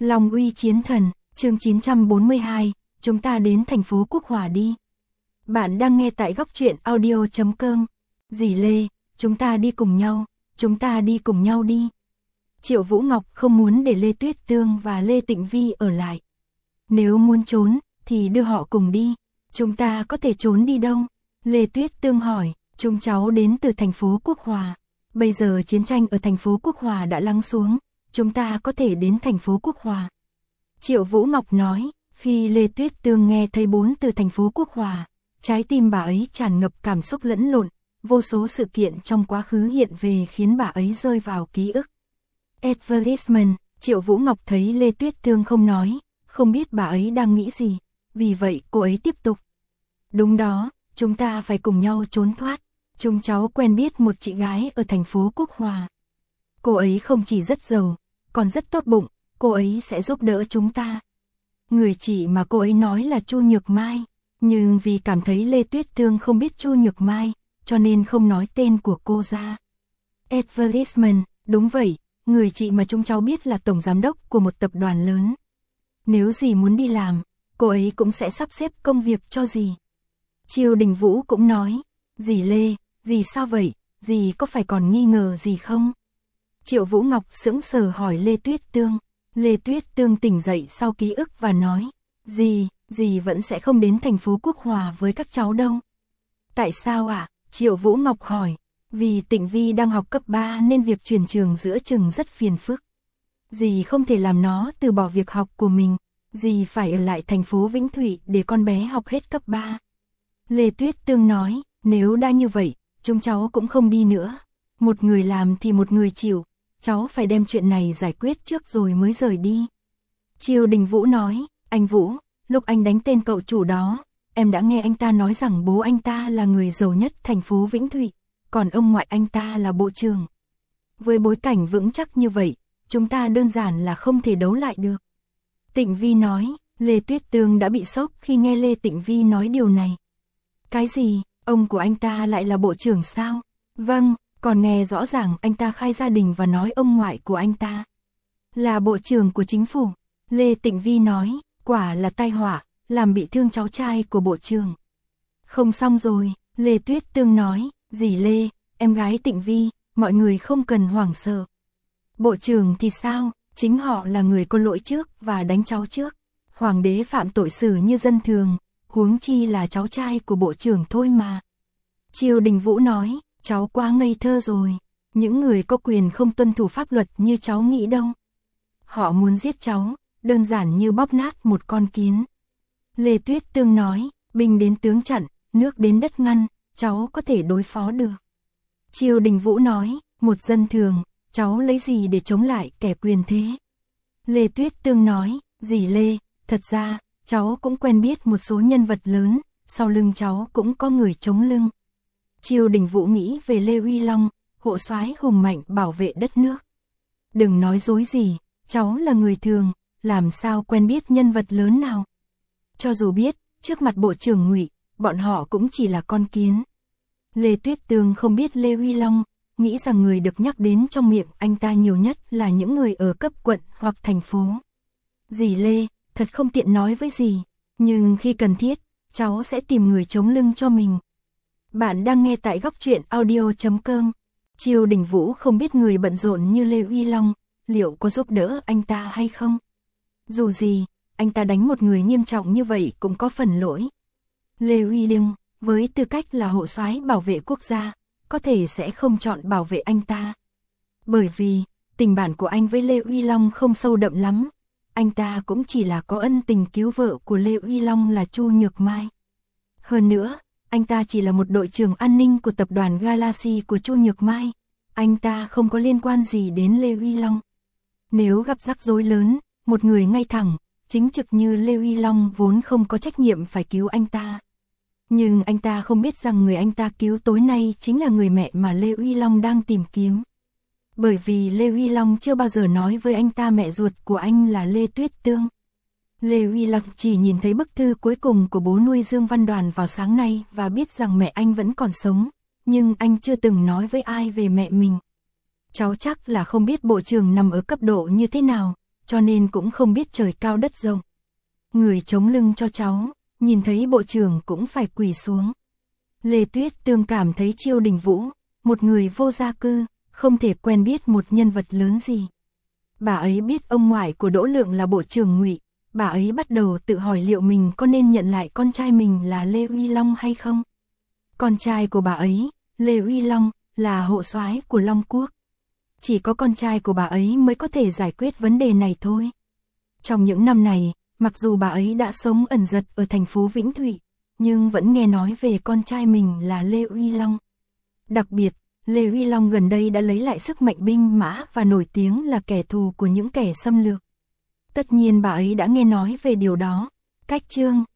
Long uy chiến thần, chương 942, chúng ta đến thành phố Quốc Hòa đi. Bạn đang nghe tại góc truyện audio.com. Dì Lê, chúng ta đi cùng nhau, chúng ta đi cùng nhau đi. Triệu Vũ Ngọc không muốn để Lê Tuyết Tương và Lê Tịnh Vi ở lại. Nếu muốn trốn, thì đưa họ cùng đi. Chúng ta có thể trốn đi đâu? Lê Tuyết Tương hỏi, chúng cháu đến từ thành phố Quốc Hòa. Bây giờ chiến tranh ở thành phố Quốc Hòa đã lắng xuống, chúng ta có thể đến thành phố Quốc Hòa. Triệu Vũ Ngọc nói, khi Lê Tuyết Tương nghe thấy 4 từ thành phố Quốc Hòa, trái tim bà ấy tràn ngập cảm xúc lẫn lộn, vô số sự kiện trong quá khứ hiện về khiến bà ấy rơi vào ký ức. Advertisement, Triệu Vũ Ngọc thấy Lê Tuyết Tương không nói, không biết bà ấy đang nghĩ gì, vì vậy cô ấy tiếp tục. Đúng đó, chúng ta phải cùng nhau trốn thoát. Chúng cháu quen biết một chị gái ở thành phố Quốc Hòa. Cô ấy không chỉ rất giàu, còn rất tốt bụng, cô ấy sẽ giúp đỡ chúng ta. Người chị mà cô ấy nói là Chu Nhược Mai, nhưng vì cảm thấy Lê Tuyết Tương không biết Chu Nhược Mai, cho nên không nói tên của cô ra. Advertisement, đúng vậy, người chị mà chúng cháu biết là tổng giám đốc của một tập đoàn lớn. Nếu dì muốn đi làm, cô ấy cũng sẽ sắp xếp công việc cho dì. Triều Đình Vũ cũng nói, dì Lê, dì sao vậy, dì có phải còn nghi ngờ gì không? Triệu Vũ Ngọc sững sờ hỏi Lê Tuyết Tương. Lê Tuyết Tương tỉnh dậy sau ký ức và nói, dì vẫn sẽ không đến thành phố Quốc Hòa với các cháu đâu. Tại sao ạ? Triệu Vũ Ngọc hỏi. Vì Tịnh Vi đang học cấp 3 nên việc chuyển trường giữa chừng rất phiền phức. Dì không thể làm nó từ bỏ việc học của mình, dì phải ở lại thành phố Vĩnh Thụy để con bé học hết cấp 3. Lê Tuyết Tương nói, nếu đã như vậy, chúng cháu cũng không đi nữa. Một người làm thì một người chịu, cháu phải đem chuyện này giải quyết trước rồi mới rời đi. Triều Đình Vũ nói, anh Vũ, lúc anh đánh tên cậu chủ đó, em đã nghe anh ta nói rằng bố anh ta là người giàu nhất thành phố Vĩnh Thụy, còn ông ngoại anh ta là bộ trưởng. Với bối cảnh vững chắc như vậy, chúng ta đơn giản là không thể đấu lại được. Tịnh Vi nói, Lê Tuyết Tương đã bị sốc khi nghe Lê Tịnh Vi nói điều này. Cái gì, ông của anh ta lại là bộ trưởng sao? Vâng, còn nghe rõ ràng anh ta khai gia đình và nói ông ngoại của anh ta là bộ trưởng của chính phủ. Lê Tịnh Vi nói, quả là tai họa, làm bị thương cháu trai của bộ trưởng. Không xong rồi, Lê Tuyết Tương nói, dì Lê, em gái Tịnh Vi, mọi người không cần hoảng sợ. Bộ trưởng thì sao, chính họ là người có lỗi trước và đánh cháu trước. Hoàng đế phạm tội xử như dân thường, huống chi là cháu trai của bộ trưởng thôi mà. Triều Đình Vũ nói, cháu quá ngây thơ rồi, những người có quyền không tuân thủ pháp luật như cháu nghĩ đâu. Họ muốn giết cháu, đơn giản như bóp nát một con kiến. Lê Tuyết Tương nói, binh đến tướng chặn, nước đến đất ngăn, cháu có thể đối phó được. Triều Đình Vũ nói, một dân thường, cháu lấy gì để chống lại kẻ quyền thế? Lê Tuyết Tương nói, dì Lê, thật ra, cháu cũng quen biết một số nhân vật lớn, sau lưng cháu cũng có người chống lưng. Triều Đình Vũ nghĩ về Lê Uy Long, hộ soái hùng mạnh bảo vệ đất nước. Đừng nói dối gì, cháu là người thường, làm sao quen biết nhân vật lớn nào? Cho dù biết, trước mặt bộ trưởng Ngụy, bọn họ cũng chỉ là con kiến. Lê Tuyết Tương không biết Lê Uy Long, nghĩ rằng người được nhắc đến trong miệng anh ta nhiều nhất là những người ở cấp quận hoặc thành phố. Dì Lê, thật không tiện nói với dì, nhưng khi cần thiết, cháu sẽ tìm người chống lưng cho mình. Bạn đang nghe tại góc truyện audio.com. Triều Đình Vũ không biết người bận rộn như Lê Uy Long, liệu có giúp đỡ anh ta hay không? Dù gì, anh ta đánh một người nghiêm trọng như vậy cũng có phần lỗi. Lê Uy Long, với tư cách là hộ soái bảo vệ quốc gia, có thể sẽ không chọn bảo vệ anh ta. Bởi vì, tình bạn của anh với Lê Uy Long không sâu đậm lắm. Anh ta cũng chỉ là có ân tình cứu vợ của Lê Uy Long là Chu Nhược Mai. Hơn nữa, anh ta chỉ là một đội trưởng an ninh của tập đoàn Galaxy của Chu Nhược Mai. Anh ta không có liên quan gì đến Lê Uy Long. Nếu gặp rắc rối lớn, một người ngay thẳng, chính trực như Lê Uy Long vốn không có trách nhiệm phải cứu anh ta. Nhưng anh ta không biết rằng người anh ta cứu tối nay chính là người mẹ mà Lê Uy Long đang tìm kiếm. Bởi vì Lê Uy Long chưa bao giờ nói với anh ta mẹ ruột của anh là Lê Tuyết Tương. Lê Uy Long chỉ nhìn thấy bức thư cuối cùng của bố nuôi Dương Văn Đoàn vào sáng nay và biết rằng mẹ anh vẫn còn sống, nhưng anh chưa từng nói với ai về mẹ mình. Cháu chắc là không biết bộ trưởng nằm ở cấp độ như thế nào, cho nên cũng không biết trời cao đất rộng. Người chống lưng cho cháu, nhìn thấy bộ trưởng cũng phải quỳ xuống. Lê Tuyết Tương cảm thấy Chiêu Đình Vũ, một người vô gia cư, không thể quen biết một nhân vật lớn gì. Bà ấy biết ông ngoại của Đỗ Lượng là bộ trưởng Ngụy, bà ấy bắt đầu tự hỏi liệu mình có nên nhận lại con trai mình là Lê Uy Long hay không. Con trai của bà ấy, Lê Uy Long, là hộ soái của Long Quốc. Chỉ có con trai của bà ấy mới có thể giải quyết vấn đề này thôi. Trong những năm này, mặc dù bà ấy đã sống ẩn dật ở thành phố Vĩnh Thụy, nhưng vẫn nghe nói về con trai mình là Lê Uy Long. Đặc biệt, Lê Uy Long gần đây đã lấy lại sức mạnh binh mã và nổi tiếng là kẻ thù của những kẻ xâm lược. Tất nhiên bà ấy đã nghe nói về điều đó. Cách chương